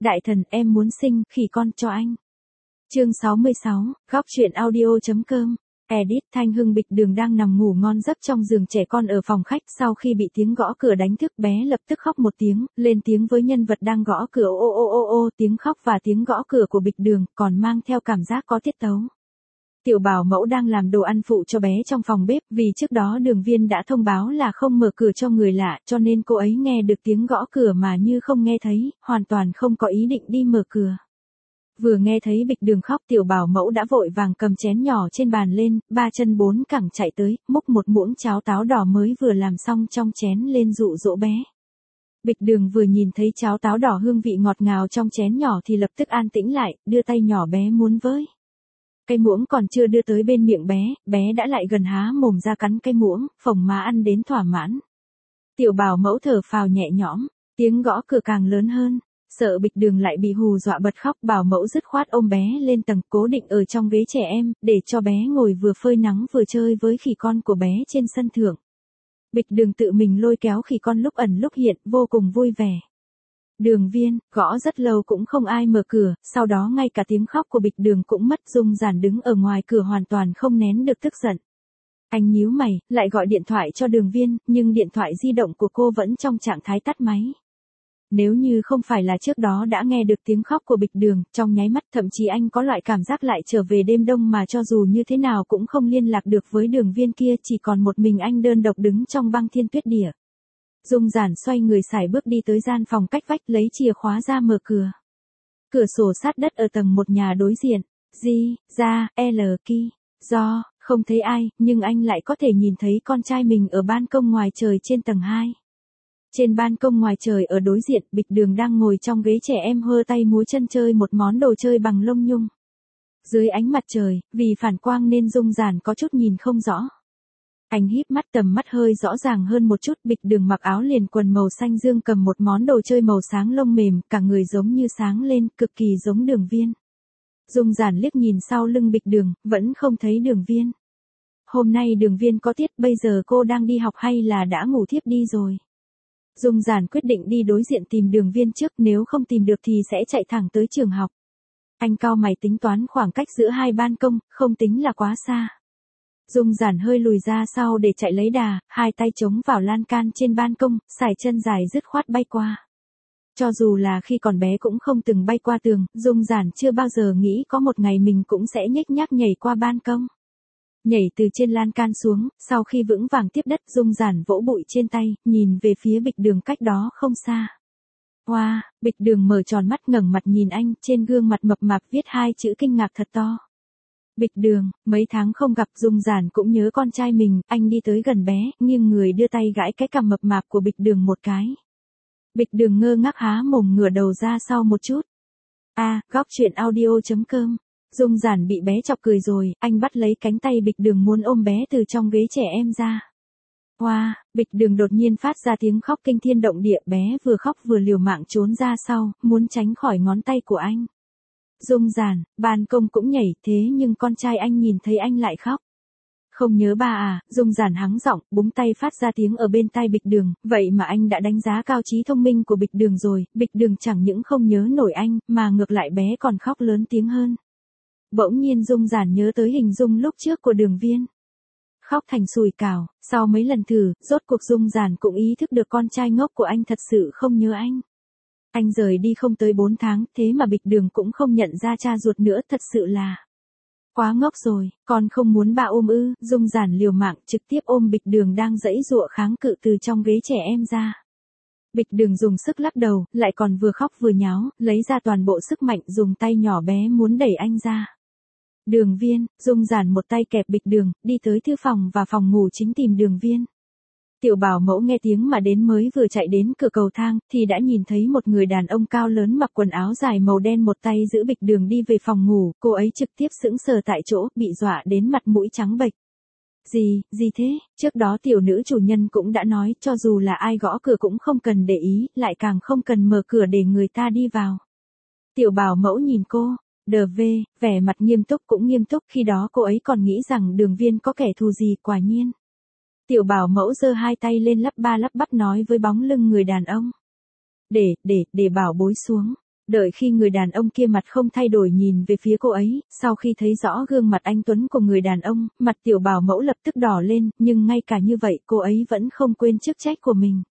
Đại thần, em muốn sinh khỉ con cho anh. Chương 66, góc truyện audio.com. Edit. Thanh Hưng Bịch Đường đang nằm ngủ ngon giấc trong giường trẻ con ở phòng khách, sau khi bị tiếng gõ cửa đánh thức bé lập tức khóc một tiếng, lên tiếng với nhân vật đang gõ cửa. Ô ô ô ô, tiếng khóc và tiếng gõ cửa của Bịch Đường còn mang theo cảm giác có tiết tấu. Tiểu bảo mẫu đang làm đồ ăn phụ cho bé trong phòng bếp, vì trước đó Đường Viên đã thông báo là không mở cửa cho người lạ, cho nên cô ấy nghe được tiếng gõ cửa mà như không nghe thấy, hoàn toàn không có ý định đi mở cửa. Vừa nghe thấy Bịch Đường khóc, tiểu bảo mẫu đã vội vàng cầm chén nhỏ trên bàn lên, ba chân bốn cẳng chạy tới, múc một muỗng cháo táo đỏ mới vừa làm xong trong chén lên dụ dỗ bé. Bịch Đường vừa nhìn thấy cháo táo đỏ hương vị ngọt ngào trong chén nhỏ thì lập tức an tĩnh lại, đưa tay nhỏ bé muốn với. Cây muỗng còn chưa đưa tới bên miệng bé, bé đã lại gần há mồm ra cắn cây muỗng, phồng má ăn đến thỏa mãn. Tiểu bảo mẫu thở phào nhẹ nhõm, tiếng gõ cửa càng lớn hơn. Sợ Bịch Đường lại bị hù dọa bật khóc, bảo mẫu dứt khoát ôm bé lên tầng, cố định ở trong ghế trẻ em, để cho bé ngồi vừa phơi nắng vừa chơi với khỉ con của bé trên sân thượng. Bịch Đường tự mình lôi kéo khỉ con lúc ẩn lúc hiện, vô cùng vui vẻ. Đường Viên, gõ rất lâu cũng không ai mở cửa, sau đó ngay cả tiếng khóc của Bịch Đường cũng mất. Dung Giản đứng ở ngoài cửa hoàn toàn không nén được tức giận. Anh nhíu mày, lại gọi điện thoại cho Đường Viên, nhưng điện thoại di động của cô vẫn trong trạng thái tắt máy. Nếu như không phải là trước đó đã nghe được tiếng khóc của Bịch Đường, trong nháy mắt thậm chí anh có loại cảm giác lại trở về đêm đông mà cho dù như thế nào cũng không liên lạc được với Đường Viên kia, chỉ còn một mình anh đơn độc đứng trong băng thiên tuyết địa. Dung Giản xoay người sải bước đi tới gian phòng cách vách, lấy chìa khóa ra mở cửa. Cửa sổ sát đất ở tầng 1 nhà đối diện. Do, không thấy ai, nhưng anh lại có thể nhìn thấy con trai mình ở ban công ngoài trời trên tầng 2. Trên ban công ngoài trời ở đối diện, Bịch Đường đang ngồi trong ghế trẻ em hơ tay múa chân chơi một món đồ chơi bằng lông nhung. Dưới ánh mặt trời, vì phản quang nên Dung Giản có chút nhìn không rõ. Anh híp mắt, tầm mắt hơi rõ ràng hơn một chút. Bịch Đường mặc áo liền quần màu xanh dương, cầm một món đồ chơi màu sáng lông mềm, cả người giống như sáng lên, cực kỳ giống Đường Viên. Dung Giản liếc nhìn sau lưng Bịch Đường, vẫn không thấy Đường Viên. Hôm nay Đường Viên có tiết, bây giờ cô đang đi học hay là đã ngủ thiếp đi rồi? Dung Giản quyết định đi đối diện tìm Đường Viên trước, nếu không tìm được thì sẽ chạy thẳng tới trường học. Anh cau mày tính toán khoảng cách giữa hai ban công, không tính là quá xa. Dung Giản hơi lùi ra sau để chạy lấy đà, hai tay chống vào lan can trên ban công, sải chân dài dứt khoát bay qua. Cho dù là khi còn bé cũng không từng bay qua tường, Dung Giản chưa bao giờ nghĩ có một ngày mình cũng sẽ nhếch nhác nhảy qua ban công. Nhảy từ trên lan can xuống, sau khi vững vàng tiếp đất, Dung Giản vỗ bụi trên tay, nhìn về phía Bịch Đường cách đó không xa. Wow, Bịch Đường mở tròn mắt ngẩng mặt nhìn anh, trên gương mặt mập mạp viết hai chữ kinh ngạc thật to. Bịch Đường, mấy tháng không gặp. Dung Giản cũng nhớ con trai mình, anh đi tới gần bé, nghiêng người đưa tay gãi cái cằm mập mạp của Bịch Đường một cái. Bịch Đường ngơ ngác há mồm ngửa đầu ra sau một chút. Góc truyện audio.com. Dung Giản bị bé chọc cười rồi, anh bắt lấy cánh tay Bịch Đường muốn ôm bé từ trong ghế trẻ em ra. Wow, Bịch Đường đột nhiên phát ra tiếng khóc kinh thiên động địa, bé vừa khóc vừa liều mạng trốn ra sau, muốn tránh khỏi ngón tay của anh. Dung Giản, ban công cũng nhảy, thế nhưng con trai anh nhìn thấy anh lại khóc. Không nhớ ba à? Dung Giản hắng giọng, búng tay phát ra tiếng ở bên tai Bịch Đường, vậy mà anh đã đánh giá cao trí thông minh của Bịch Đường rồi. Bịch Đường chẳng những không nhớ nổi anh, mà ngược lại bé còn khóc lớn tiếng hơn. Bỗng nhiên Dung Giản nhớ tới hình dung lúc trước của Đường Viên. Khóc thành sùi cảo, sau mấy lần thử, rốt cuộc Dung Giản cũng ý thức được con trai ngốc của anh thật sự không nhớ anh. Anh rời đi không tới 4 tháng, thế mà Bịch Đường cũng không nhận ra cha ruột nữa, thật sự là quá ngốc rồi. Con không muốn ba ôm ư? Dung Giản liều mạng trực tiếp ôm Bịch Đường đang giãy giụa kháng cự từ trong ghế trẻ em ra. Bịch Đường dùng sức lắc đầu, lại còn vừa khóc vừa nháo, lấy ra toàn bộ sức mạnh, dùng tay nhỏ bé muốn đẩy anh ra. Đường Viên. Dung Giản một tay kẹp Bịch Đường, đi tới thư phòng và phòng ngủ chính tìm Đường Viên. Tiểu bảo mẫu nghe tiếng mà đến, mới vừa chạy đến cửa cầu thang, thì đã nhìn thấy một người đàn ông cao lớn mặc quần áo dài màu đen một tay giữ Bịch Đường đi về phòng ngủ. Cô ấy trực tiếp sững sờ tại chỗ, bị dọa đến mặt mũi trắng bệch. Gì thế? Trước đó tiểu nữ chủ nhân cũng đã nói, cho dù là ai gõ cửa cũng không cần để ý, lại càng không cần mở cửa để người ta đi vào. Tiểu bảo mẫu nhìn cô, vẻ mặt nghiêm túc cũng nghiêm túc, khi đó cô ấy còn nghĩ rằng Đường Viên có kẻ thù gì, quả nhiên. Tiểu bảo mẫu giơ hai tay lên lắp ba lắp bắp nói với bóng lưng người đàn ông. Để bảo bối xuống. Đợi khi người đàn ông kia mặt không thay đổi nhìn về phía cô ấy, sau khi thấy rõ gương mặt anh tuấn của người đàn ông, mặt tiểu bảo mẫu lập tức đỏ lên, nhưng ngay cả như vậy cô ấy vẫn không quên chức trách của mình.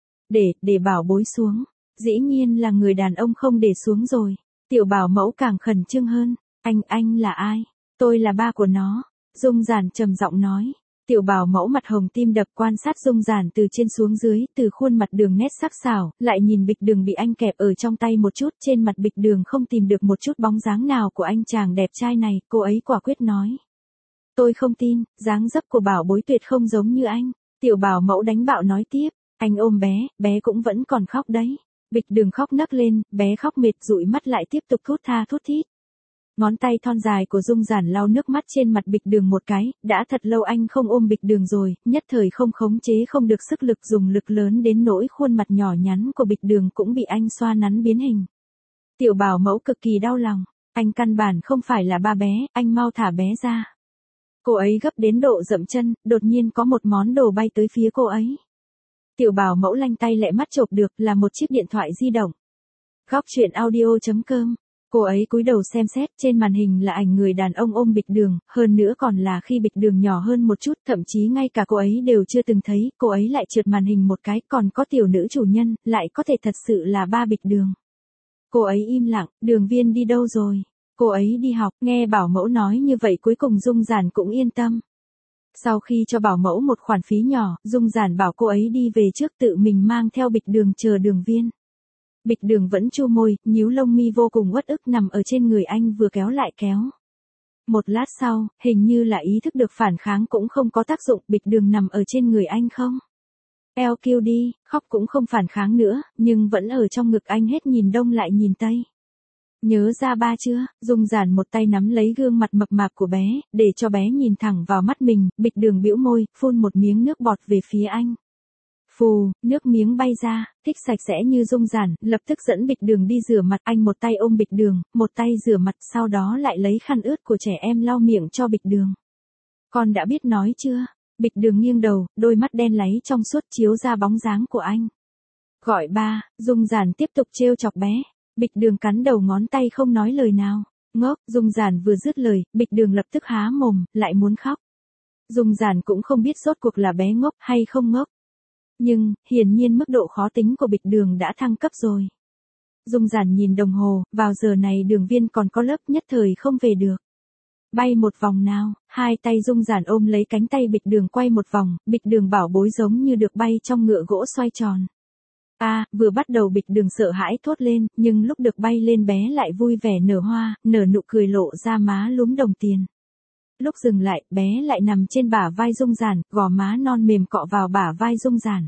Để bảo bối xuống. Dĩ nhiên là người đàn ông không để xuống rồi. Tiểu bảo mẫu càng khẩn trương hơn. Anh là ai? Tôi là ba của nó. Dung Giản trầm giọng nói. Tiểu bảo mẫu mặt hồng tim đập quan sát Dung Giản từ trên xuống dưới, từ khuôn mặt đường nét sắc sảo, lại nhìn bịch đường bị anh kẹp ở trong tay một chút, trên mặt bịch đường không tìm được một chút bóng dáng nào của anh chàng đẹp trai này, cô ấy quả quyết nói. Tôi không tin, dáng dấp của bảo bối tuyệt không giống như anh. Tiểu bảo mẫu đánh bạo nói tiếp, anh ôm bé cũng vẫn còn khóc đấy. Bịch đường khóc nấc lên, bé khóc mệt dụi mắt lại tiếp tục thút tha thút thít. Ngón tay thon dài của Dung Giản lau nước mắt trên mặt bịch đường một cái, đã thật lâu anh không ôm bịch đường rồi, nhất thời không khống chế không được sức lực dùng lực lớn đến nỗi khuôn mặt nhỏ nhắn của bịch đường cũng bị anh xoa nắn biến hình. Tiểu bảo mẫu cực kỳ đau lòng, anh căn bản không phải là ba bé, anh mau thả bé ra. Cô ấy gấp đến độ dậm chân, đột nhiên có một món đồ bay tới phía cô ấy. Tiểu bảo mẫu lanh tay lẹ mắt chộp được là một chiếc điện thoại di động. Góc truyện audio.com. Cô ấy cúi đầu xem xét, trên màn hình là ảnh người đàn ông ôm bịch đường, hơn nữa còn là khi bịch đường nhỏ hơn một chút, thậm chí ngay cả cô ấy đều chưa từng thấy, cô ấy lại trượt màn hình một cái, còn có tiểu nữ chủ nhân, lại có thể thật sự là ba bịch đường. Cô ấy im lặng, Đường Viên đi đâu rồi? Cô ấy đi học, nghe bảo mẫu nói như vậy cuối cùng Dung Giản cũng yên tâm. Sau khi cho bảo mẫu một khoản phí nhỏ, Dung Giản bảo cô ấy đi về trước tự mình mang theo bịch đường chờ Đường Viên. Bịch đường vẫn chu môi, nhíu lông mi vô cùng uất ức nằm ở trên người anh vừa kéo lại kéo. Một lát sau, hình như là ý thức được phản kháng cũng không có tác dụng, bịch đường nằm ở trên người anh không. Eo kêu đi, khóc cũng không phản kháng nữa, nhưng vẫn ở trong ngực anh hết nhìn đông lại nhìn tây. Nhớ ra ba chưa? Dung Giản một tay nắm lấy gương mặt mập mạp của bé, để cho bé nhìn thẳng vào mắt mình, bịch đường bĩu môi, phun một miếng nước bọt về phía anh. Phù, nước miếng bay ra, thích sạch sẽ như Dung Giản, lập tức dẫn bịch đường đi rửa mặt, anh một tay ôm bịch đường, một tay rửa mặt, sau đó lại lấy khăn ướt của trẻ em lau miệng cho bịch đường. Con đã biết nói chưa? Bịch đường nghiêng đầu, đôi mắt đen láy trong suốt chiếu ra bóng dáng của anh. Gọi ba, Dung Giản tiếp tục trêu chọc bé. Bịch đường cắn đầu ngón tay không nói lời nào. Ngốc, Dung Giản vừa dứt lời, bịch đường lập tức há mồm, lại muốn khóc. Dung Giản cũng không biết rốt cuộc là bé ngốc hay không ngốc. Nhưng, hiển nhiên mức độ khó tính của bịch đường đã thăng cấp rồi. Dung Giản nhìn đồng hồ, vào giờ này Đường Viên còn có lớp, nhất thời không về được. Bay một vòng nào, hai tay Dung Giản ôm lấy cánh tay bịch đường quay một vòng, bịch đường bảo bối giống như được bay trong ngựa gỗ xoay tròn. Vừa bắt đầu bịch đường sợ hãi thốt lên, nhưng lúc được bay lên bé lại vui vẻ nở hoa, nở nụ cười lộ ra má lúm đồng tiền. Lúc dừng lại, bé lại nằm trên bả vai Dung Giản, gò má non mềm cọ vào bả vai Dung Giản.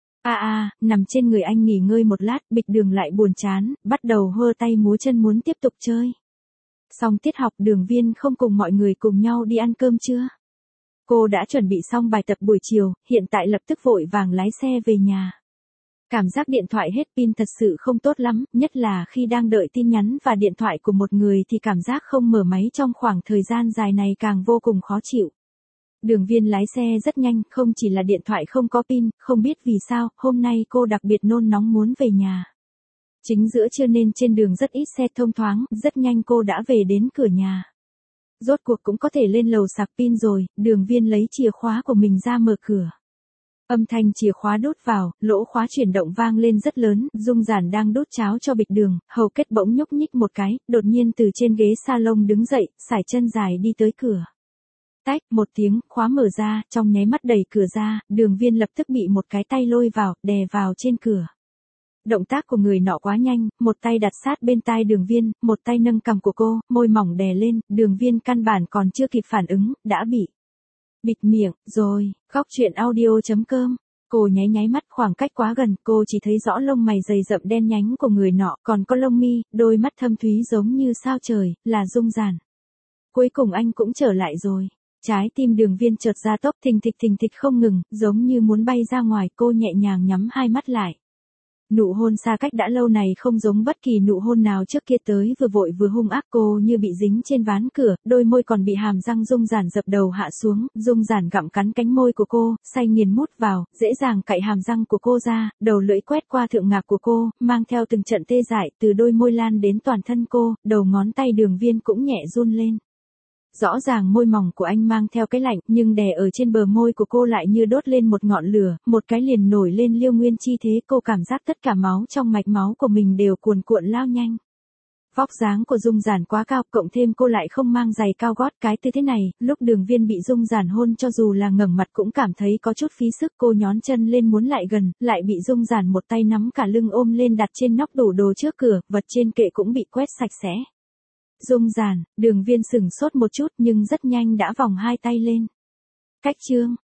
Nằm trên người anh nghỉ ngơi một lát, bịch đường lại buồn chán, bắt đầu hơ tay múa chân muốn tiếp tục chơi. Xong tiết học Đường Viên không cùng mọi người cùng nhau đi ăn cơm chưa? Cô đã chuẩn bị xong bài tập buổi chiều, hiện tại lập tức vội vàng lái xe về nhà. Cảm giác điện thoại hết pin thật sự không tốt lắm, nhất là khi đang đợi tin nhắn và điện thoại của một người thì cảm giác không mở máy trong khoảng thời gian dài này càng vô cùng khó chịu. Đường Viên lái xe rất nhanh, không chỉ là điện thoại không có pin, không biết vì sao, hôm nay cô đặc biệt nôn nóng muốn về nhà. Chính giữa trưa nên trên đường rất ít xe thông thoáng, rất nhanh cô đã về đến cửa nhà. Rốt cuộc cũng có thể lên lầu sạc pin rồi, Đường Viên lấy chìa khóa của mình ra mở cửa. Âm thanh chìa khóa đút vào, lỗ khóa chuyển động vang lên rất lớn, Dung Giản đang đút cháo cho bịch đường, hầu kết bỗng nhúc nhích một cái, đột nhiên từ trên ghế salon đứng dậy, sải chân dài đi tới cửa. Tách, một tiếng, khóa mở ra, trong nháy mắt đẩy cửa ra, Đường Viên lập tức bị một cái tay lôi vào, đè vào trên cửa. Động tác của người nọ quá nhanh, một tay đặt sát bên tai Đường Viên, một tay nâng cằm của cô, môi mỏng đè lên, Đường Viên căn bản còn chưa kịp phản ứng, đã bị bịt miệng, rồi, góc truyện audio.com. Cô nháy nháy mắt, khoảng cách quá gần, cô chỉ thấy rõ lông mày dày rậm đen nhánh của người nọ, còn có lông mi, đôi mắt thâm thúy giống như sao trời, là Dung Giản. Cuối cùng anh cũng trở lại rồi. Trái tim Đường Viên chợt ra tốc thình thịch không ngừng, giống như muốn bay ra ngoài, cô nhẹ nhàng nhắm hai mắt lại. Nụ hôn xa cách đã lâu này không giống bất kỳ nụ hôn nào trước kia, tới vừa vội vừa hung ác, cô như bị dính trên ván cửa, đôi môi còn bị hàm răng Dung Giản dập đầu hạ xuống, Dung Giản gặm cắn cánh môi của cô, say nghiền mút vào, dễ dàng cạy hàm răng của cô ra, đầu lưỡi quét qua thượng ngạc của cô, mang theo từng trận tê dại, từ đôi môi lan đến toàn thân cô, đầu ngón tay Đường Viên cũng nhẹ run lên. Rõ ràng môi mỏng của anh mang theo cái lạnh, nhưng đè ở trên bờ môi của cô lại như đốt lên một ngọn lửa, một cái liền nổi lên liêu nguyên chi thế, cô cảm giác tất cả máu trong mạch máu của mình đều cuồn cuộn lao nhanh. Vóc dáng của Dung Giản quá cao, cộng thêm cô lại không mang giày cao gót, cái tư thế này, lúc Đường Viên bị Dung Giản hôn cho dù là ngẩng mặt cũng cảm thấy có chút phí sức, cô nhón chân lên muốn lại gần, lại bị Dung Giản một tay nắm cả lưng ôm lên đặt trên nóc tủ đồ trước cửa, vật trên kệ cũng bị quét sạch sẽ. Dung Giản, Đường Viên sửng sốt một chút nhưng rất nhanh đã vòng hai tay lên. Cách chương